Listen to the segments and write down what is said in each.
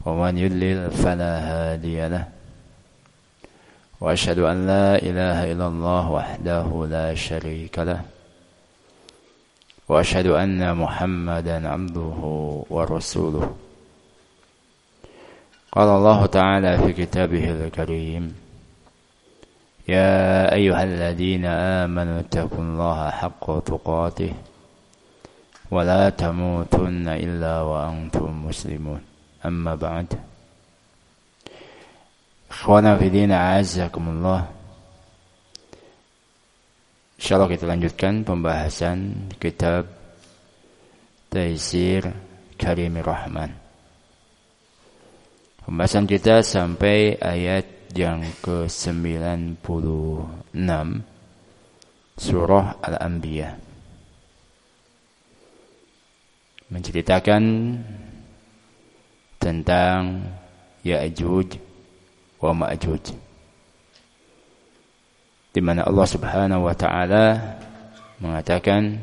ومن يضلل فلا هادي له وأشهد أن لا إله إلا الله وحده لا شريك له وأشهد أن محمدا عبده ورسوله قال الله تعالى في كتابه الكريم يا أيها الذين آمنوا اتقوا الله حق تقاته ولا تموتن إلا وأنتم مسلمون أما بعد Ikhwana fi din a'azzakumullah. Insyaallah kita lanjutkan pembahasan kitab Taisir Karimir Rahman. Pembahasan kita sampai ayat yang ke-96 surah Al-Anbiya. Menceritakan tentang Ya'juj wa Ma'juj, di mana Allah Subhanahu wa taala mengatakan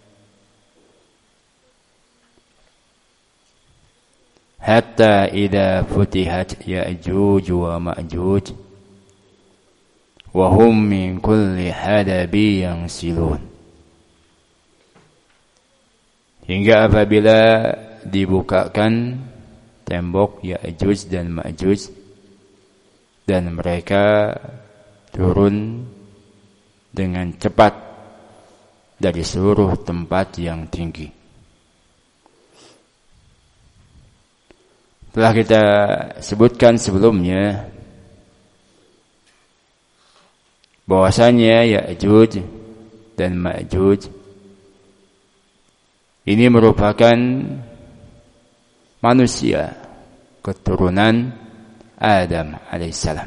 hatta idza futihat Ya'juj wa Ma'juj wa hum min kulli hadabi yansilun, hingga apabila dibukakan tembok Ya'juj dan Ma'juj dan mereka turun dengan cepat dari seluruh tempat yang tinggi. Telah kita sebutkan sebelumnya bahwasanya Ya'juj dan Ma'juj ini merupakan manusia keturunan Adam alaihissalam.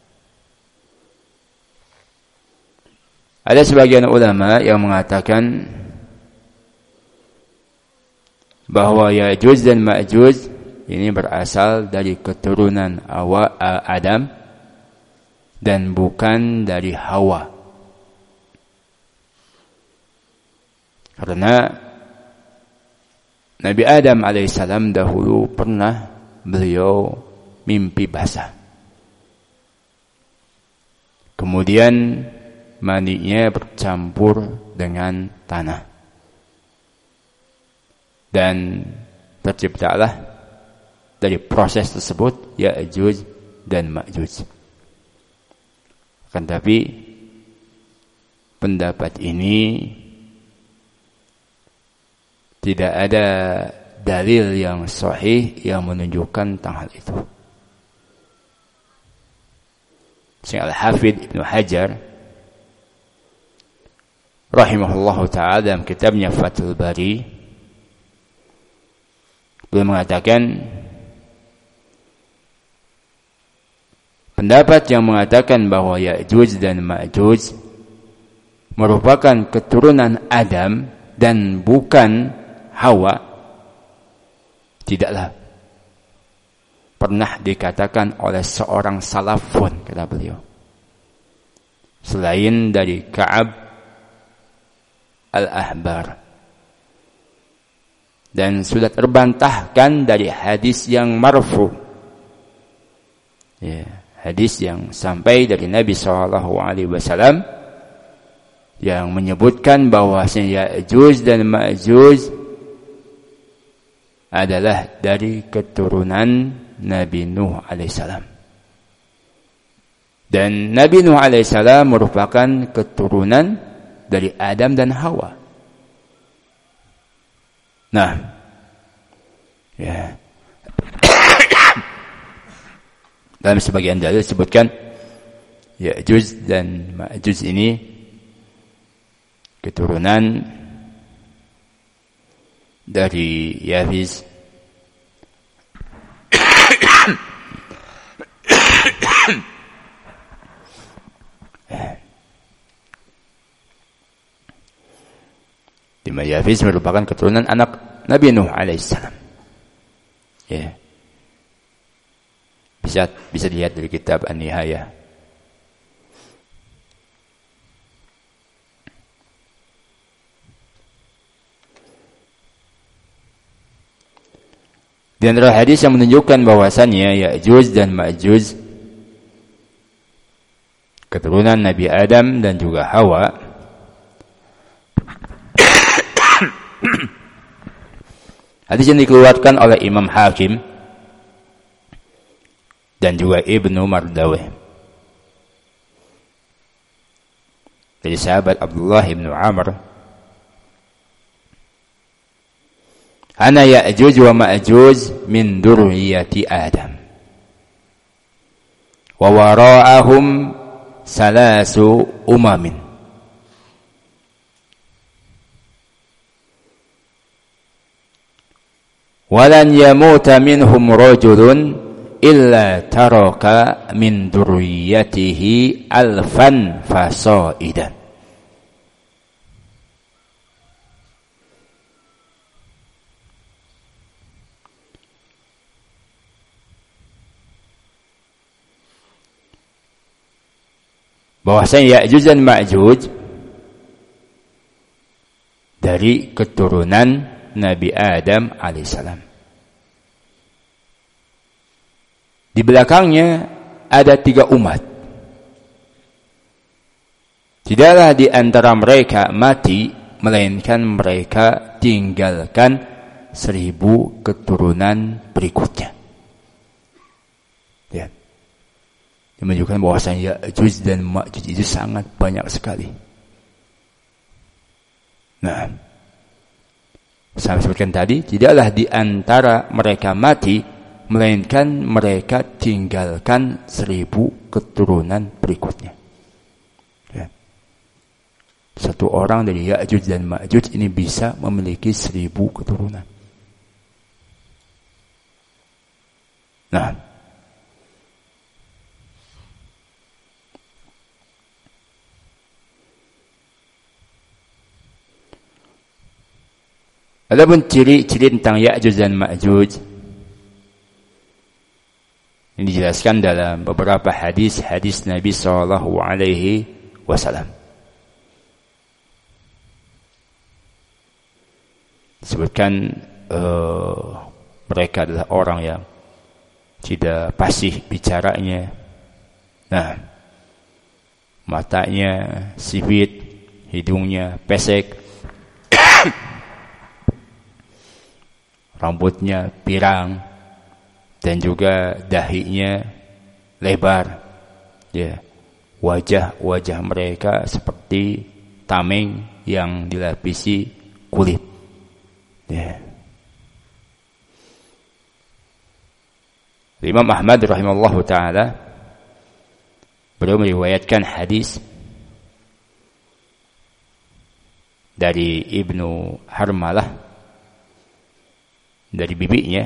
Ada sebagian ulama yang mengatakan bahwa Ya'juj dan Ma'juj ini berasal dari keturunan Adam dan bukan dari Hawa. Karena Nabi Adam alaihissalam dahulu pernah beliau mimpi basah. Kemudian maninya bercampur dengan tanah. Dan terciptalah dari proses tersebut Ya'juj dan Ma'juj. Akan tapi pendapat ini tidak ada dalil yang sahih yang menunjukkan tentang hal itu. Syekh Al-Hafidh Ibnu Hajar rahimahullahu ta'ala dalam kitabnya Fathul Bari beliau mengatakan pendapat yang mengatakan bahwa Ya'juj dan Ma'juj merupakan keturunan Adam dan bukan Hawa tidaklah pernah dikatakan oleh seorang salafun, kata beliau, selain dari Ka'ab al-Ahbar, dan sudah terbantahkan dari hadis yang marfu, hadis yang sampai dari Nabi SAW yang menyebutkan bahwasanya Ya'juj dan Ma'juj adalah dari keturunan Nabi Nuh alaihissalam. Dan Nabi Nuh alaihissalam merupakan keturunan dari Adam dan Hawa. Nah, dalam sebagian dalil disebutkan Ya'juj dan Ma'juj ini keturunan dari Yafiz, di mana Yafiz merupakan keturunan anak Nabi Nuh alaihissalam. Bisa dilihat dari kitab An-Nihayah. Di antara hadis yang menunjukkan bahwasannya Ya'juj dan Ma'juj keturunan Nabi Adam dan juga Hawa hadis yang dikeluarkan oleh Imam Hakim dan juga Ibnu Mardaweh dari sahabat Abdullah ibnu Amr, ana Ya'juj wa Ma'juj min dzurriyyati Adam wa wara'ahum salasu umamin walan yamuta minhum rajulun illa taraka min dzurriyyatihi alfan fasaidan. Bahwasanya Ya'juj dan Ma'juj dari keturunan Nabi Adam alaihissalam. Di belakangnya ada 3 umat. Tidaklah di antara mereka mati, melainkan mereka tinggalkan 1000 keturunan berikutnya. Ya. Yang menunjukkan bahwasanya Ya'juj dan Ma'juj itu sangat banyak sekali. Nah, saya sebutkan tadi, tidaklah di antara mereka mati, melainkan mereka tinggalkan 1000 keturunan berikutnya. Ya. Satu orang dari Ya'juj dan Ma'juj ini bisa memiliki 1000 keturunan. Nah, adapun ciri-ciri tentang Ya'juj dan Ma'juj ini dijelaskan dalam beberapa hadis-hadis Nabi sallallahu alaihi wasallam. Disebutkan mereka adalah orang yang tidak fasih bicaranya. Nah, matanya sipit, hidungnya pesek, rambutnya pirang, dan juga dahinya lebar. Ya, wajah mereka seperti tameng yang dilapisi kulit. Ya. Imam Ahmad rahimahullahu taala beliau meriwayatkan hadis dari Ibnu Harmalah dari bibinya.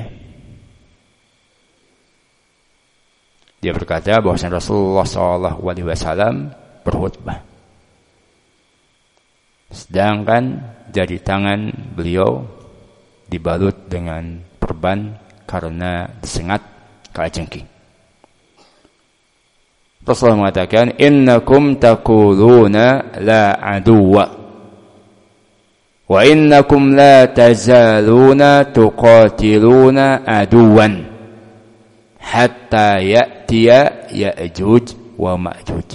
Dia berkata bahwasanya Rasulullah SAW berkhutbah, sedangkan jari tangan beliau dibalut dengan perban karena disengat kalajengking. Rasulullah mengatakan, innakum taquluna la aduwa wa innakum la tazaluna tuqatiluna aduwan hatta ya'tiya Ya'juj wa Ma'juj.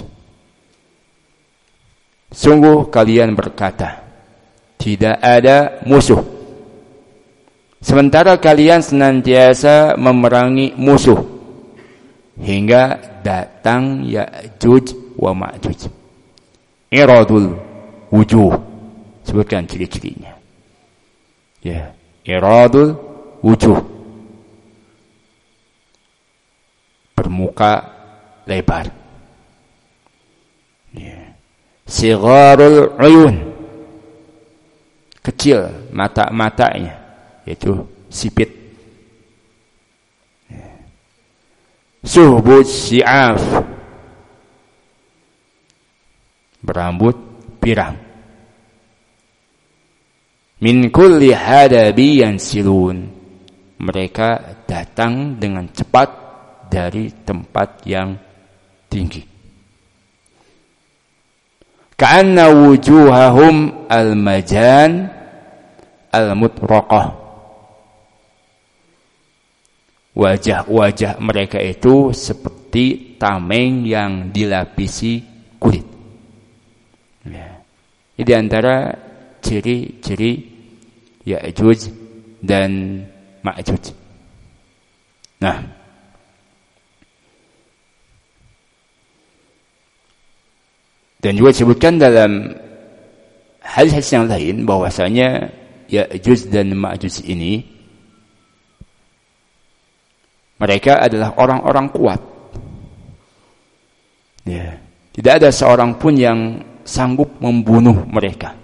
Sungguh kalian berkata, tidak ada musuh, sementara kalian senantiasa memerangi musuh hingga datang Ya'juj wa Ma'juj. Iradul wujuh, sebutkan ciri-cirinya. Ya, iradul wujuh, bermuka lebar. Ya. Sigharul uyun, kecil mata-matanya, yaitu sipit. Ya. Suhbut syi'af, berambut pirang. Min kulli hadabi yansilun, mereka datang dengan cepat dari tempat yang tinggi. Ka'anna wujuhahum al-majan al-mutraqah, wajah-wajah mereka itu seperti tameng yang dilapisi kulit. Ya. Ini di antara ciri-ciri Ya'juj dan Ma'juj. Nah, dan juga disebutkan dalam hadis yang lain bahwasanya Ya'juj dan Ma'juj ini mereka adalah orang-orang kuat. Ya, tidak ada seorang pun yang sanggup membunuh mereka.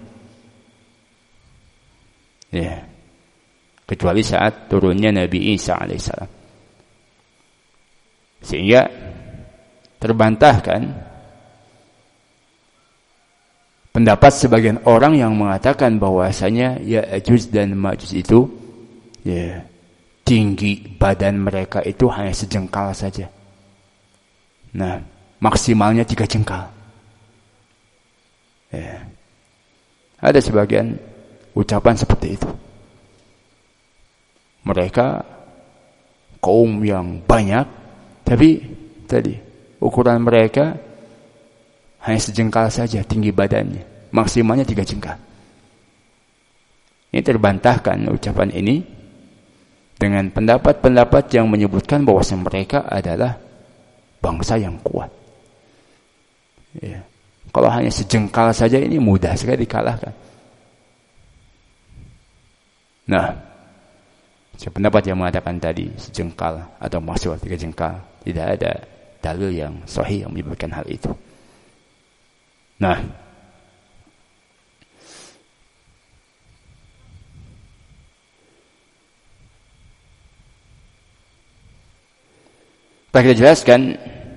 Ya, kecuali saat turunnya Nabi Isa alaihissalam. Sehingga terbantahkan pendapat sebagian orang yang mengatakan bahwasanya Ya'juj dan Ma'juj itu ya, tinggi badan mereka itu hanya sejengkal saja. Nah, maksimalnya 3 jengkal. Ya. Ada sebagian ucapan seperti itu. Mereka kaum yang banyak, tapi tadi ukuran mereka hanya sejengkal saja tinggi badannya, maksimalnya 3 jengkal. Ini terbantahkan ucapan ini dengan pendapat-pendapat yang menyebutkan bahwa mereka adalah bangsa yang kuat. Ya. Kalau hanya sejengkal saja ini mudah sekali dikalahkan. Nah, pendapat yang mengatakan tadi sejengkal atau maksimal 3 jengkal, tidak ada dalil yang sahih yang menyebutkan hal itu. Nah, kita jelaskan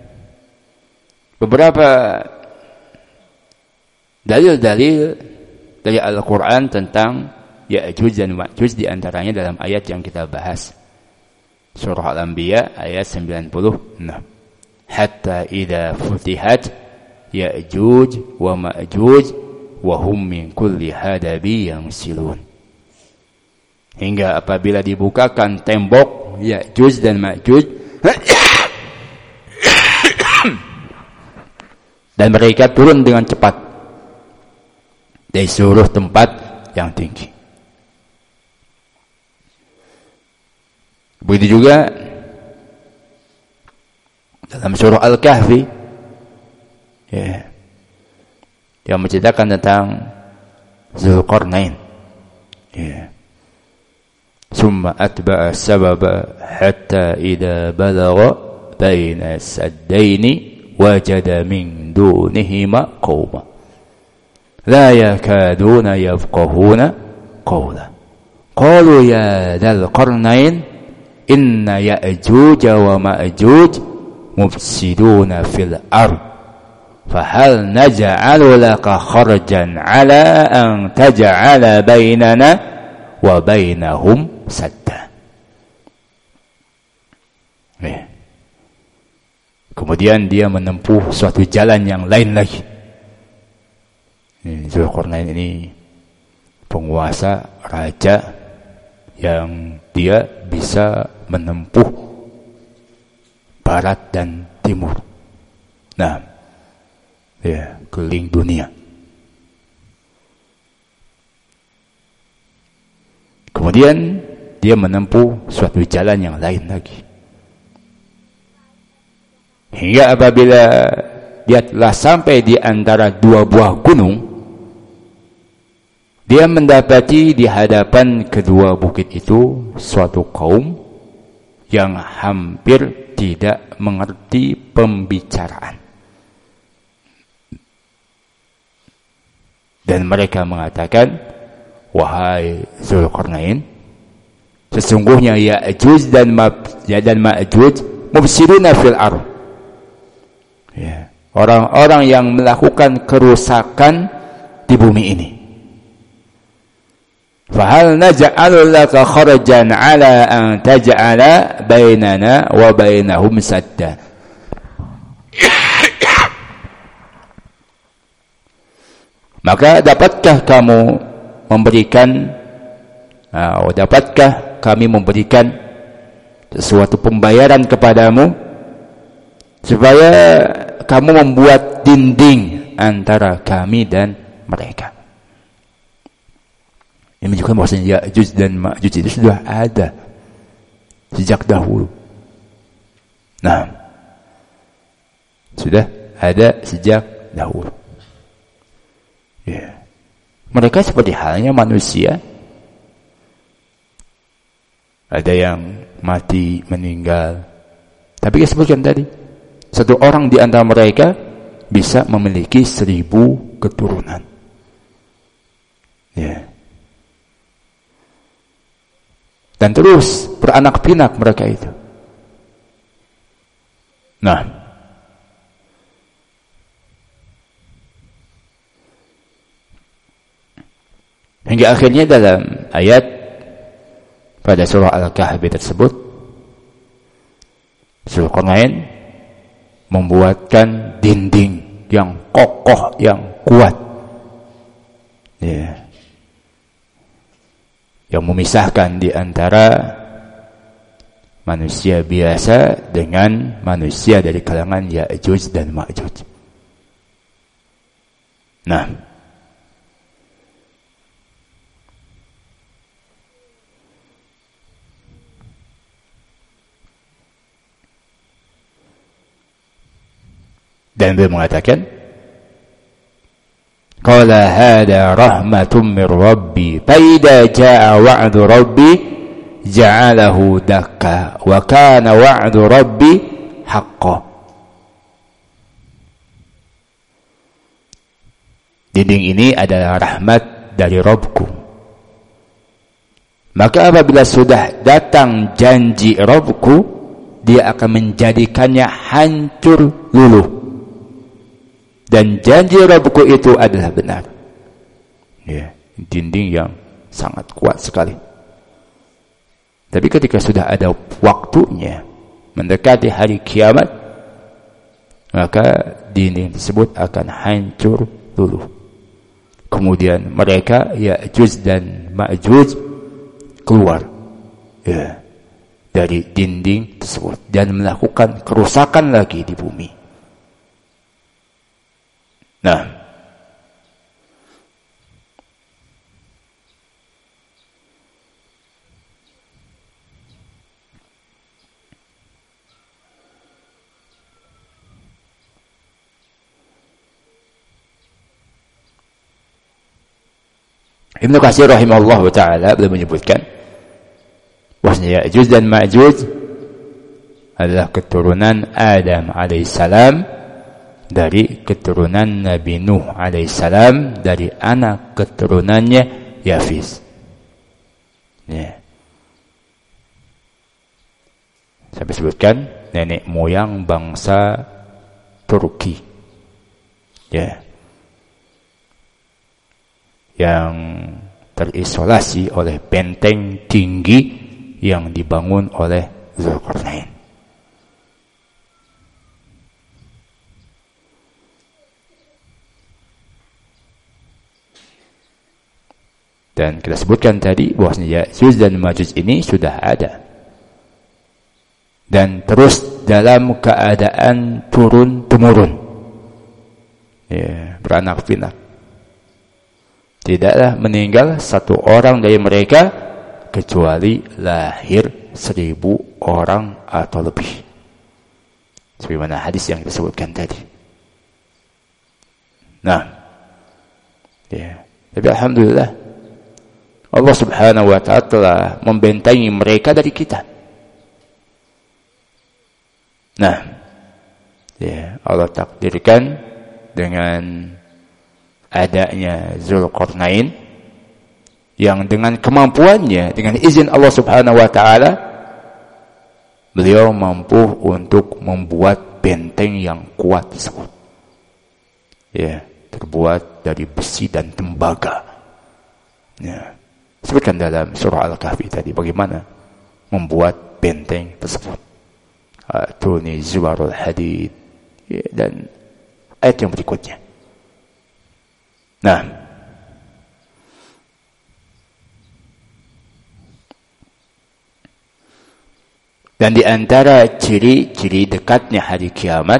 beberapa dalil-dalil dari Al-Quran tentang Ya'juj dan Ma'juj, di antaranya dalam ayat yang kita bahas, surah Al-Anbiya ayat 96. Hatta idza futihat Ya'juj wa Ma'juj wa hum min kulli hadabi yansilun. Hingga apabila dibukakan tembok Ya'juj dan Ma'juj dan mereka turun dengan cepat dari seluruh tempat yang tinggi. Begitu juga dalam surah Al-Kahfi, ya, yang menceritakan tentang Zulqarnain. Ya. Summa atba'a sababa hatta idza balagha baina saddaini wajada min dunihima qauma la yakaduna yafqahuna qawla qalu ya dzal qarnain inna ya'juj wa ma'juj mufsiduna fil ard fahal naj'alu laka kharjan ala an taj'ala bainana wa bainahum sadda. Kemudian dia menempuh suatu jalan yang lain lagi. Zulqarnain ini penguasa, raja yang dia bisa menempuh barat dan timur. Nah, ya, keliling dunia. Kemudian dia menempuh suatu jalan yang lain lagi. Hingga apabila dia telah sampai di antara 2 buah gunung, dia mendapati di hadapan kedua bukit itu suatu kaum yang hampir tidak mengerti pembicaraan. Dan mereka mengatakan, wahai Zulqarnain, sesungguhnya Ya'juj dan Ma'juj mufsiduna fil ardh. Ya, orang-orang yang melakukan kerusakan di bumi ini. Fahal naj'alu laka kharjan ala an taj'ala bainana wa bainahum sadda. Maka dapatkah kami memberikan sesuatu pembayaran kepadamu supaya kamu membuat dinding antara kami dan mereka. Ini menunjukkan bahwasanya Ya'juj dan Ma'juj itu sudah ada sejak dahulu. Nah, sudah ada sejak dahulu. Ya. Mereka seperti halnya manusia. Ada yang mati, meninggal. Tapi kita sebutkan tadi, satu orang di antara mereka bisa memiliki 1000 keturunan. Ya. Dan terus beranak pinak mereka itu. Nah, hingga akhirnya dalam ayat pada surah Al-Kahfi tersebut, Zulkarnain membuatkan dinding yang kokoh, yang kuat, ya, yang memisahkan di antara manusia biasa dengan manusia dari kalangan Ya'juj dan Ma'juj. Nah, dan beliau mengatakan, qala hada rahmatun min rabbi fa idza jaa wa'du rabbi ja'alahu dakka wa kana wa'du rabbi haqqan. Dinding ini adalah rahmat dari Rabbku. Maka apabila sudah datang janji Rabbku, dia akan menjadikannya hancur luluh. Dan janji Rabbku itu adalah benar. Ya, dinding yang sangat kuat sekali. Tapi ketika sudah ada waktunya, mendekati hari kiamat, maka dinding tersebut akan hancur luluh. Kemudian mereka, Ya'juj dan Ma'juj, keluar, ya, dari dinding tersebut dan melakukan kerusakan lagi di bumi. Nah, Ibnu Katsir rahimahullah ta'ala beliau menyebutkan bahwasanya Ya'juj dan Ma'juj adalah keturunan Adam alaihissalam dari keturunan Nabi Nuh alaihissalam, dari anak keturunannya Yafis. Ya. Saya sebutkan nenek moyang bangsa Turki. Ya. Yang terisolasi oleh benteng tinggi yang dibangun oleh Zulkarnain. Dan kita sebutkan tadi bahwasanya Ya'juj dan Ma'juj ini sudah ada. Dan terus dalam keadaan turun-temurun. Ya, beranak pinak. Tidaklah meninggal satu orang dari mereka kecuali lahir 1000 orang atau lebih. Sebagaimana hadis yang disebutkan tadi. Nah, ya, tapi alhamdulillah Allah subhanahu wa ta'ala telah membentengi mereka dari kita. Nah, ya, Allah takdirkan dengan adanya Zulkarnain yang dengan kemampuannya, dengan izin Allah subhanahu wa ta'ala, beliau mampu untuk membuat benteng yang kuat tersebut. Ya, terbuat dari besi dan tembaga. Ya. Sebutkan dalam surah Al-Kahfi tadi bagaimana membuat benteng tersebut. Tuni zubarul hadid, ya, dan ayat yang berikutnya. Nah, Dan di antara ciri-ciri dekatnya hari kiamat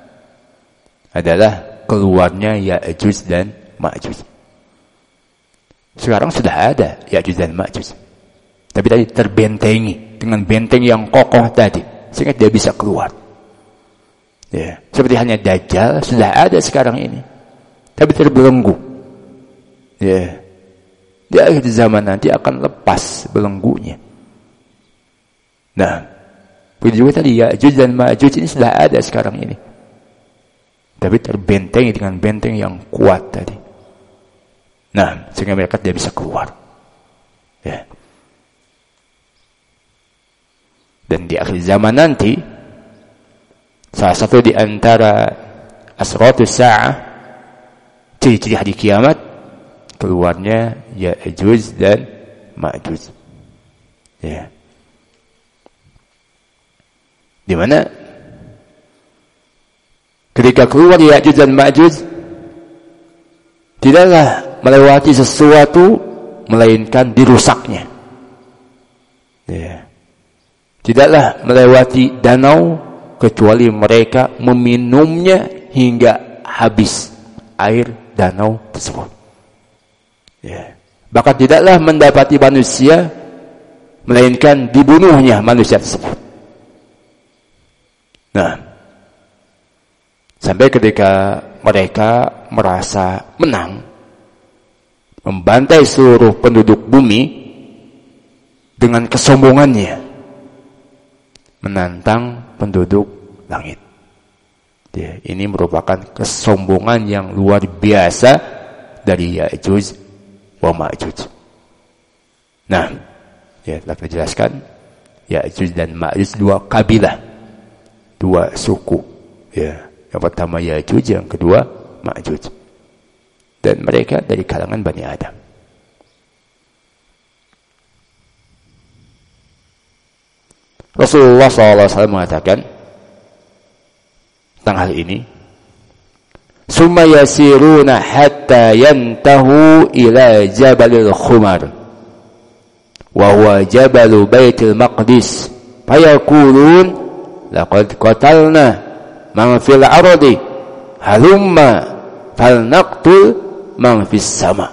adalah keluarnya Ya'juj dan Ma'juj. Sekarang sudah ada Ya'juj dan Ma'juj, tapi tadi terbentengi dengan benteng yang kokoh tadi, sehingga dia bisa keluar. Ya, seperti hanya Dajjal sudah ada sekarang ini, tapi terbelenggu. Ya, di akhir zaman nanti akan lepas belenggunya. Nah, begitu juga tadi Ya'juj dan Ma'juj ini sudah ada sekarang ini, tapi terbentengi dengan benteng yang kuat tadi. Nah, sehingga mereka tidak bisa keluar. Ya. Dan di akhir zaman nanti, salah satu di antara asratus sa'ah, ciri-ciri hari kiamat, keluarnya Ya'juj dan Ma'juj. Ya. Di mana ketika keluar Ya'juj dan Ma'juj, tidaklah melewati sesuatu melainkan dirusaknya. Ya. Tidaklah melewati danau kecuali mereka meminumnya hingga habis air danau tersebut. Ya. Bahkan tidaklah mendapati manusia melainkan dibunuhnya manusia tersebut. Nah, sampai ketika mereka merasa menang, membantai seluruh penduduk bumi dengan kesombongannya, menantang penduduk langit. Ya, ini merupakan kesombongan yang luar biasa dari Ya'juj wa Ma'juj. Nah, ya telah kita jelaskan, Ya'juj dan Ma'juj dua kabilah, dua suku. Ya, yang pertama Ya'juj, yang kedua Ma'juj. Dan mereka dari kalangan Bani Adam. Rasulullah SAW mengatakan tentang hal ini, summa yasiruna hatta yantahu ila jabalil khumar wa huwa jabalu baitil maqdis fayaqulun laqad qatalna man fil ardi halumma falnaqtul man fis sama.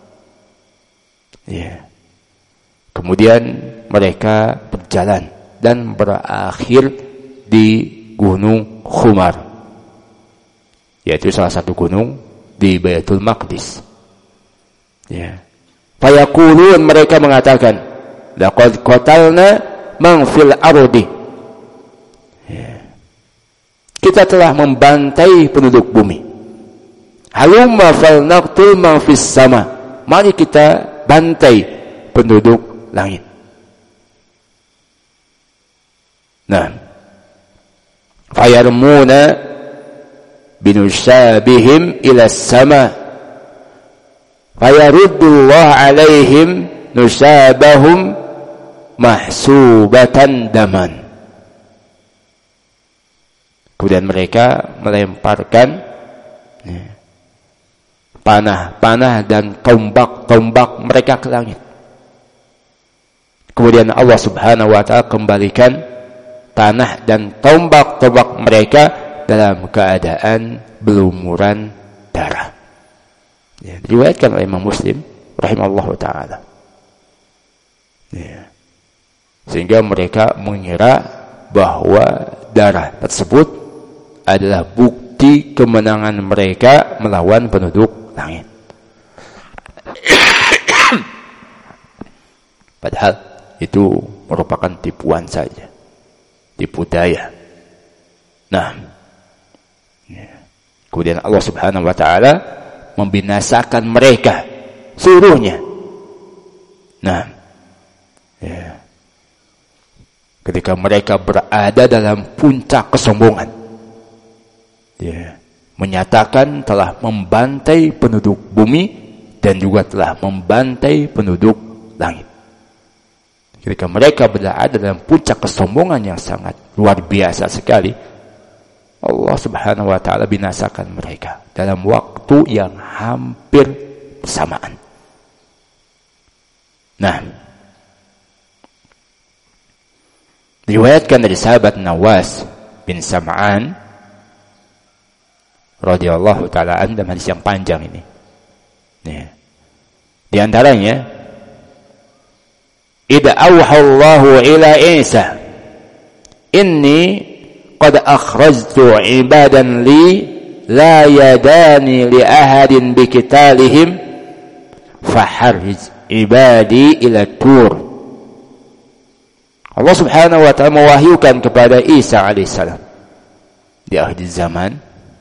Ya. Kemudian mereka berjalan dan berakhir di Gunung Khumar, yaitu salah satu gunung di Baitul Maqdis. Ya. Fayaqulun, mereka mengatakan, laqad qatalna man fil ardi. Ya. Kita telah membantai penduduk bumi. Halumma falnaqtul man fis sama. Mari kita bantai penduduk langit. Nah, fayarmuna binushabihim ila sama fayaruddullah alaihim nushabahum mahsubatan daman. Kemudian mereka melemparkan panah-panah dan tombak-tombak mereka ke langit. Kemudian Allah Subhanahu wa ta'ala kembalikan tanah dan tombak-tombak mereka dalam keadaan berlumuran darah. Ya, diriwayatkan oleh Imam Muslim rahimallahu ta'ala. Ya. Sehingga mereka mengira bahwa darah tersebut adalah bukti kemenangan mereka melawan penduduk langit. Padahal itu merupakan tipuan saja, tipu daya. Nah, kemudian Allah Subhanahu wa ta'ala membinasakan mereka seluruhnya. Nah, ketika mereka berada dalam puncak kesombongan, menyatakan telah membantai penduduk bumi dan juga telah membantai penduduk langit. Ketika mereka berada dalam puncak kesombongan yang sangat luar biasa sekali, Allah Subhanahu wa ta'ala binasakan mereka dalam waktu yang hampir bersamaan. Nah, Diriwayatkan dari sahabat Nawas bin Sam'an radhiyallahu taala an, dalam hadis yang panjang ini. Di antaranya, idza awha Allahu ila Isa inni qad akhrajtu ibadan li la yadani li ahadin biqitalihim faharrij ibadi ila tur. Allah subhanahu wa ta'ala mewahyukan kepada Isa alaihissalam di akhir zaman.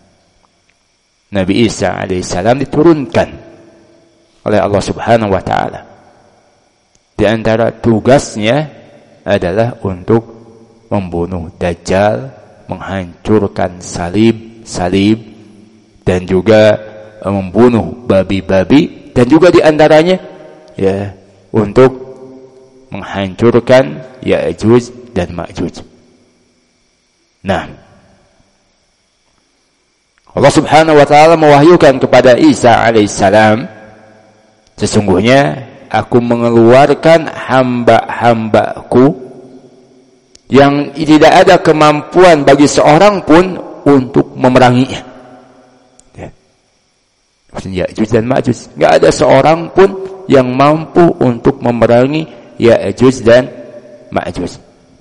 Nabi Isa alaihissalam diturunkan oleh Allah subhanahu wa ta'ala. Di antara tugasnya adalah untuk membunuh Dajjal, menghancurkan salib dan juga membunuh babi-babi, dan juga di antaranya ya untuk menghancurkan Ya'juj dan Ma'juj. Nah, Allah subhanahu wa ta'ala mewahyukan kepada Isa alaihissalam, sesungguhnya aku mengeluarkan hamba-hambaku yang tidak ada kemampuan bagi seorang pun untuk memeranginya. Ya'juj dan Ma'juj, tidak ada seorang pun yang mampu untuk memerangi Ya'juj dan Ma'juj.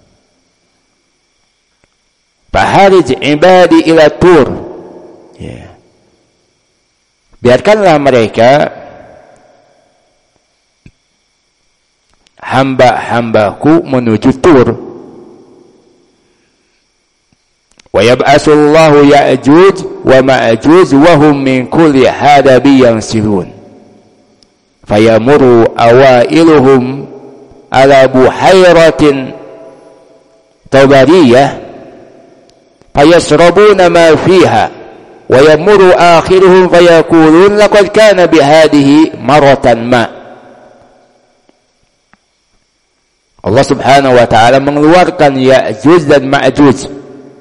Faharij ibadi ila tur. Ya. Biarkanlah mereka, hamba-hambaku, menuju Tur. Wa yab'asullahu Ya'juj wa Ma'juj wa hum min kulli hadabi yansilun. Fayamuru awailuhum ala buhairatin tabariyah fayasrabuna ma fiha wa yamuru akhiruhum fayaqulun laqad kana bihadihi maratan ma. Allah subhanahu wa ta'ala mengeluarkan Ya'juj dan Ma'juj.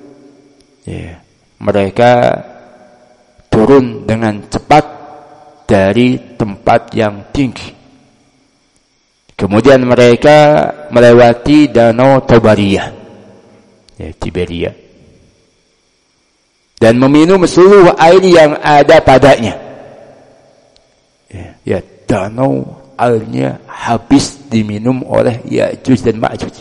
Mereka turun dengan cepat dari tempat yang tinggi. Kemudian mereka melewati danau Tabariyah, Tiberia, dan meminum seluruh air yang ada padanya. Danau airnya habis diminum oleh Ya'juj dan Ma'juj.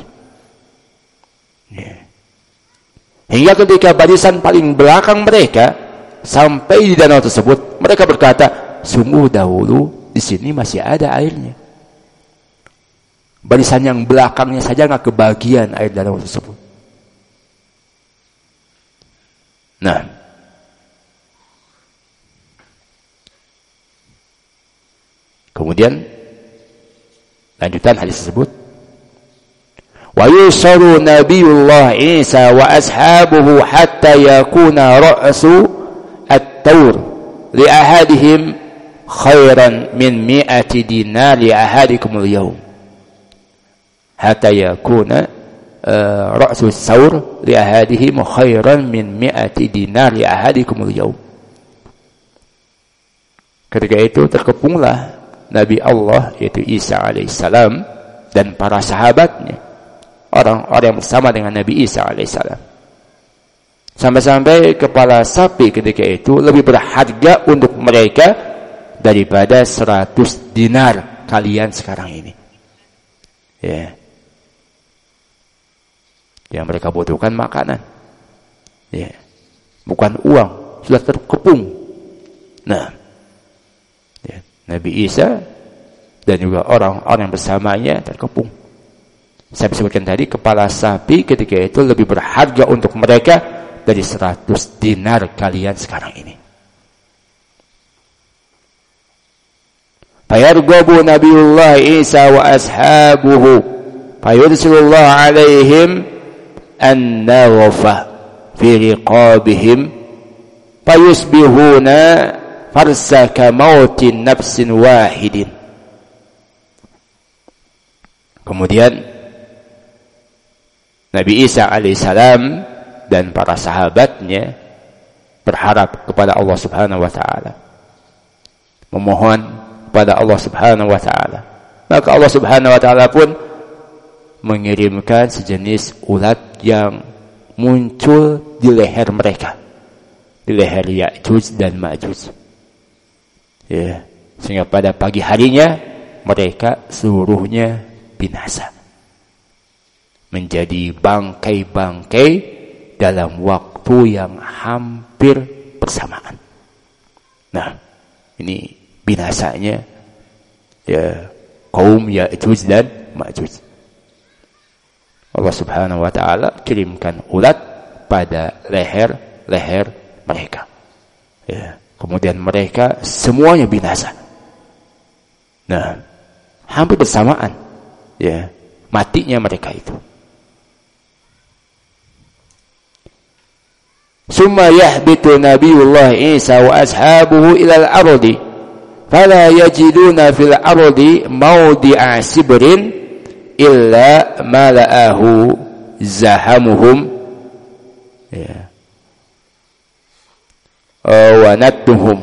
Hingga ketika barisan paling belakang mereka sampai di danau tersebut, mereka berkata, sungguh dahulu di sini masih ada airnya. Barisan yang belakangnya saja nggak kebagian air danau tersebut. Nah, kemudian lanjutan hadis tersebut, wa yusaru nabiyullah Isa wa ashabuhu hatta yakuna ra'su at-tawr li ahadihim khairan min 100 dinar li ahadikum al-yawm. Hatta yakuna ra'su as-sawr li ahadihim khairan min 100 dinar li ahadikum al-yawm. Ketika itu terkepunglah Nabi Allah, yaitu Isa alaihissalam, dan para sahabatnya, orang-orang yang bersama dengan Nabi Isa alaihissalam. Sampai-sampai kepala sapi ketika itu lebih berharga untuk mereka daripada 100 dinar kalian sekarang ini. Yang mereka butuhkan makanan, bukan uang, sudah terkepung. Nah, Nabi Isa dan juga orang-orang yang bersamanya terkepung. Saya sebutkan tadi, kepala sapi ketika itu lebih berharga untuk mereka dari 100 dinar kalian sekarang ini. Fayarghabu Nabiullah Isa wa ashabuhu fayursilullah alaihim an-nawafa fi riqabihim fayusbihuna farsaka mautin nafsin wahidin. Kemudian Nabi Isa alaihissalam dan para sahabatnya berharap kepada Allah subhanahu wa ta'ala, memohon kepada Allah subhanahu wa ta'ala. Maka Allah subhanahu wa ta'ala pun mengirimkan sejenis ulat yang muncul di leher mereka, di leher Ya'juj dan Ma'juj. Ya, sehingga pada pagi harinya mereka seluruhnya binasa, menjadi bangkai-bangkai dalam waktu yang hampir bersamaan. Nah, ini binasanya ya kaum Ya'juj dan Ma'juj. Allah Subhanahu wa taala kirimkan ulat pada leher mereka. Ya, kemudian mereka semuanya binasa. Nah, hampir bersamaan ya matinya mereka itu. Summa yahbitu Nabiullah Isa wa ashabuhu ila al-ardi fala yajiduna fil ardi mawdi'a sibrin illa mala'ahu zahamuhum ya wa nattuhum.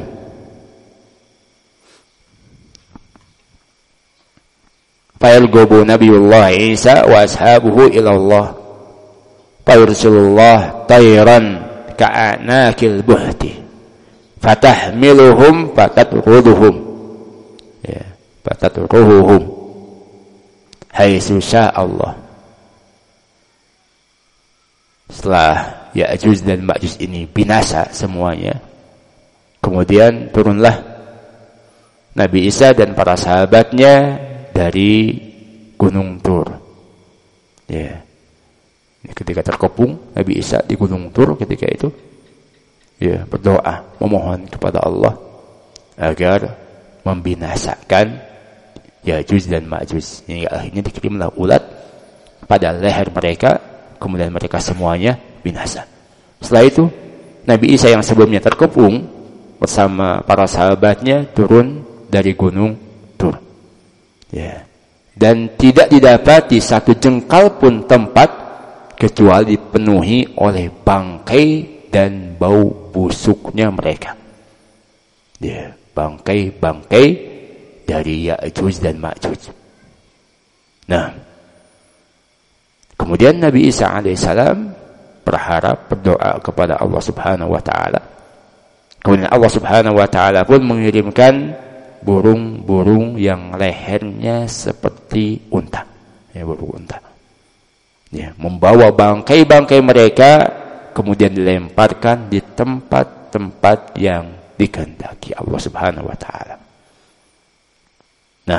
Fayalgobu Nabiullah Isa wa ashabuhu ila Allah fayursilullah tayran ka'anakil buhti fatahmiluhum fatatruduhum ya fatatruduhum haitsu Allah. Setelah Ya'juj dan Ma'juj ini binasa semuanya, kemudian turunlah Nabi Isa dan para sahabatnya dari Gunung Tur. Ya. Ketika terkepung Nabi Isa di Gunung Tur ketika itu, ya, berdoa memohon kepada Allah agar membinasakan Ya'juj dan Ma'juj. Hingga akhirnya dikirimlah ulat pada leher mereka, kemudian mereka semuanya binasa. Setelah itu Nabi Isa yang sebelumnya terkepung bersama para sahabatnya turun dari Gunung Tur. Ya. Dan tidak didapati satu jengkal pun tempat kecuali dipenuhi oleh bangkai dan bau busuknya mereka. Ya, bangkai-bangkai dari Ya'juj dan Ma'juj. Nah, kemudian Nabi Isa alaihissalam berdoa kepada Allah Subhanahu wa taala. Kemudian Allah Subhanahu wa taala pun mengirimkan burung-burung yang lehernya seperti unta. Ya, burung unta. Ya, membawa bangkai-bangkai mereka kemudian dilemparkan di tempat-tempat yang dikehendaki Allah Subhanahu wa taala. Nah,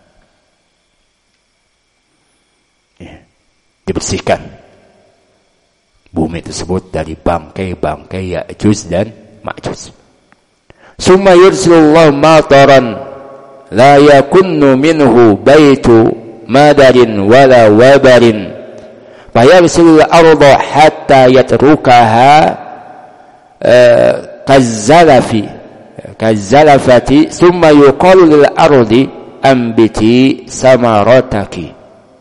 ya, dibersihkan bumi tersebut dari bangkai-bangkai Ya'juj dan Ma'juj. Summa yursilullahu mataran la yakunnu minhu baitu madarin wala wabarin fayarsilul arda hatta yatrukaha kazzalafati summa yuqalu lil ardi ambiti samarataki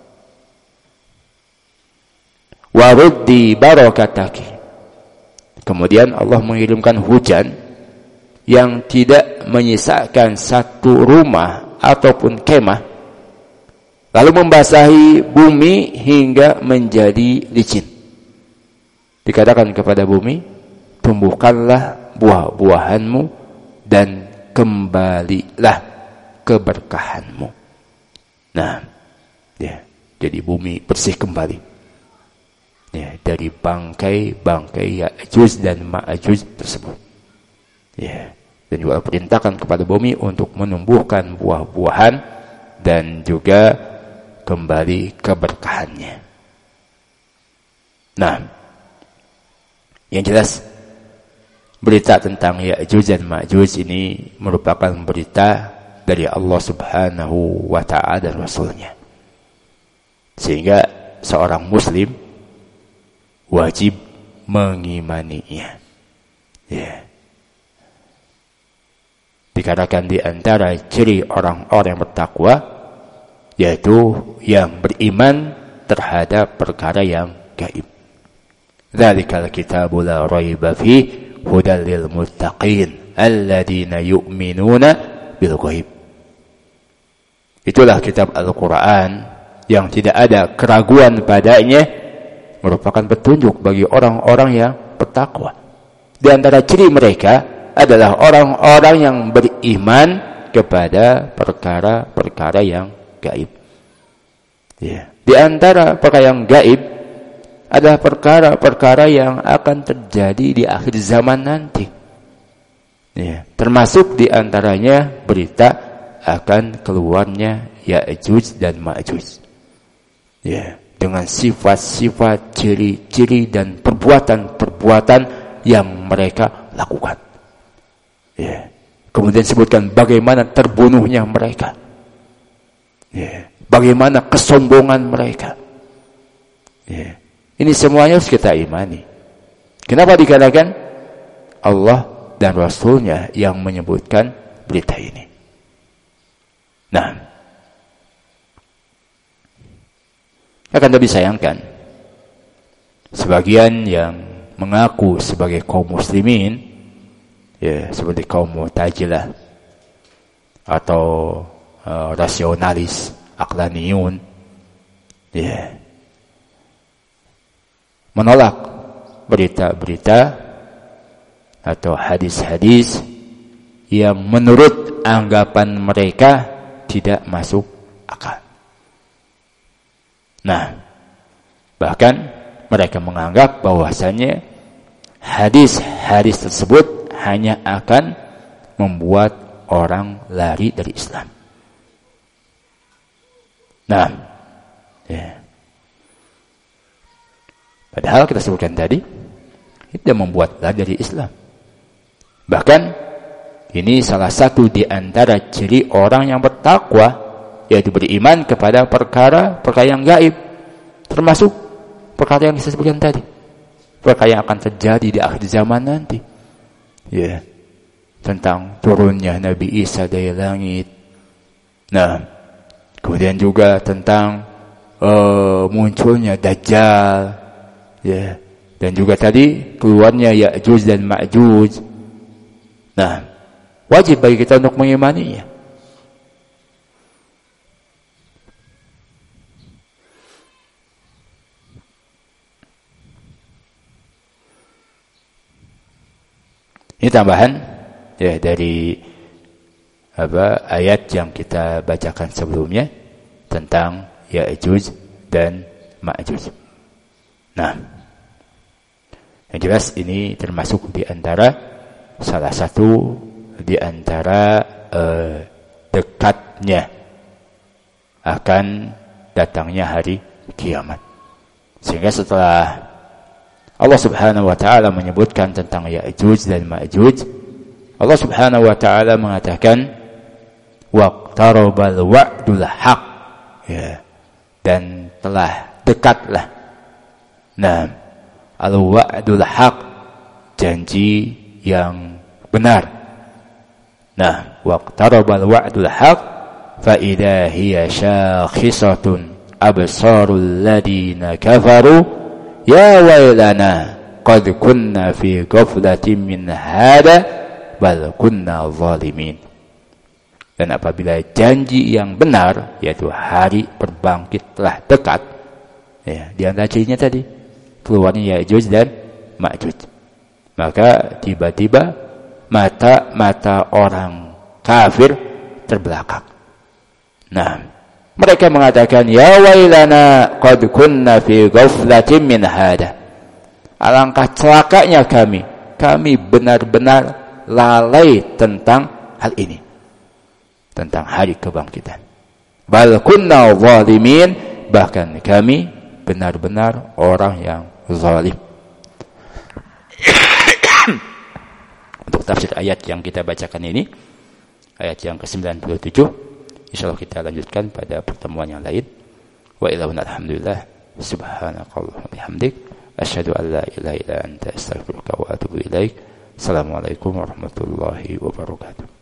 waruddi barakataki. Kemudian Allah mengirimkan hujan yang tidak menyisakan satu rumah ataupun kemah, lalu membasahi bumi hingga menjadi licin. Dikatakan kepada bumi, tumbuhkanlah buah-buahanmu dan kembalilah keberkahanmu. Nah, ya, jadi bumi bersih kembali. Ya, dari bangkai-bangkai Ya'juj dan Ma'juj tersebut. Ya, dan juga perintahkan kepada bumi untuk menumbuhkan buah-buahan dan juga kembali keberkahannya. Nah, yang jelas berita tentang Ya'juj dan Ma'juj ini merupakan berita dari Allah Subhanahu wa ta'ala dan Rasulnya. Sehingga seorang muslim wajib mengimaninya. Ya. Dikatakan di antara ciri orang-orang yang bertakwa yaitu yang beriman terhadap perkara yang gaib. Dzalikal kitabu la raiba fi hudal lil muttaqin alladzina yu'minuna bil ghaib. Itulah kitab Al-Qur'an yang tidak ada keraguan padanya, merupakan petunjuk bagi orang-orang yang bertakwa. Di antara ciri mereka adalah orang-orang yang beriman kepada perkara-perkara yang gaib. Ya. Di antara perkara yang gaib adalah perkara-perkara yang akan terjadi di akhir zaman nanti. Ya. Termasuk di antaranya berita akan keluarnya Ya'juj dan Ma'juj. Ya. Dengan sifat-sifat, ciri-ciri dan perbuatan-perbuatan yang mereka lakukan. Ya. Kemudian sebutkan bagaimana terbunuhnya mereka. Ya. Bagaimana kesombongan mereka. Ya. Ini semuanya harus kita imani. Kenapa dikatakan Allah dan Rasulnya yang menyebutkan berita ini? Nah, akan tapi sayangkan sebagian yang mengaku sebagai kaum muslimin, ya, seperti kaum Mu'tazilah atau rasionalis, aqlaniyun, ya, menolak berita-berita atau hadis-hadis yang menurut anggapan mereka tidak masuk akal. Nah, bahkan mereka menganggap bahwasanya hadis-hadis tersebut hanya akan membuat orang lari dari Islam. Nah, ya. Padahal kita sebutkan tadi, itu membuat lari dari Islam. Bahkan, ini salah satu di antara ciri orang yang bertakwa, yaitu beriman kepada perkara yang gaib, termasuk perkara yang saya sebutkan tadi, perkara yang akan terjadi di akhir zaman nanti, ya, tentang turunnya Nabi Isa dari langit. Nah, kemudian juga tentang munculnya Dajjal, ya, dan juga tadi keluarnya Ya'juj dan Ma'juj. Nah, wajib bagi kita untuk mengimaninya. Ini tambahan ya dari ayat yang kita bacakan sebelumnya tentang Ya'juj dan Ma'juj. Nah, yang jelas ini termasuk di antara salah satu di antara dekatnya akan datangnya hari kiamat. Sehingga setelah Allah Subhanahu wa taala menyebutkan tentang Ya'juj dan Ma'juj, Allah Subhanahu wa taala mengatakan waqtarabal wa'dul haq, ya, dan telah dekatlah. Nah, al-wa'dul haq, janji yang benar. Nah, waqtarabal wa'dul haq fa idza hiya syakhisatun absarul ladina kafaru ya wailana qad kunna fi ghaflatin min hada bal kunna zalimin. Dan apabila janji yang benar, yaitu hari berbangkit telah dekat, ya, di antara cirinya tadi keluarnya Ya'juj dan Ma'juj, maka tiba-tiba mata orang kafir terbelakang. Nah, mereka mengatakan ya wailana qad kunna fi ghaflatin min hada. Alangkah celakanya kami benar-benar lalai tentang hal ini, tentang hari kebangkitan. Bal kunna zalimin, bahkan kami benar-benar orang yang zalim. Untuk tafsir ayat yang kita bacakan ini, ayat yang ke-97, insyaallah kita lanjutkan pada pertemuan yang lain. Wa ilahuna alhamdulillah, subhanakallahumma bihamdik, asyhadu an la ilaha illa anta, astaghfiruka wa atubu ilaik. Assalamualaikum warahmatullahi wabarakatuh.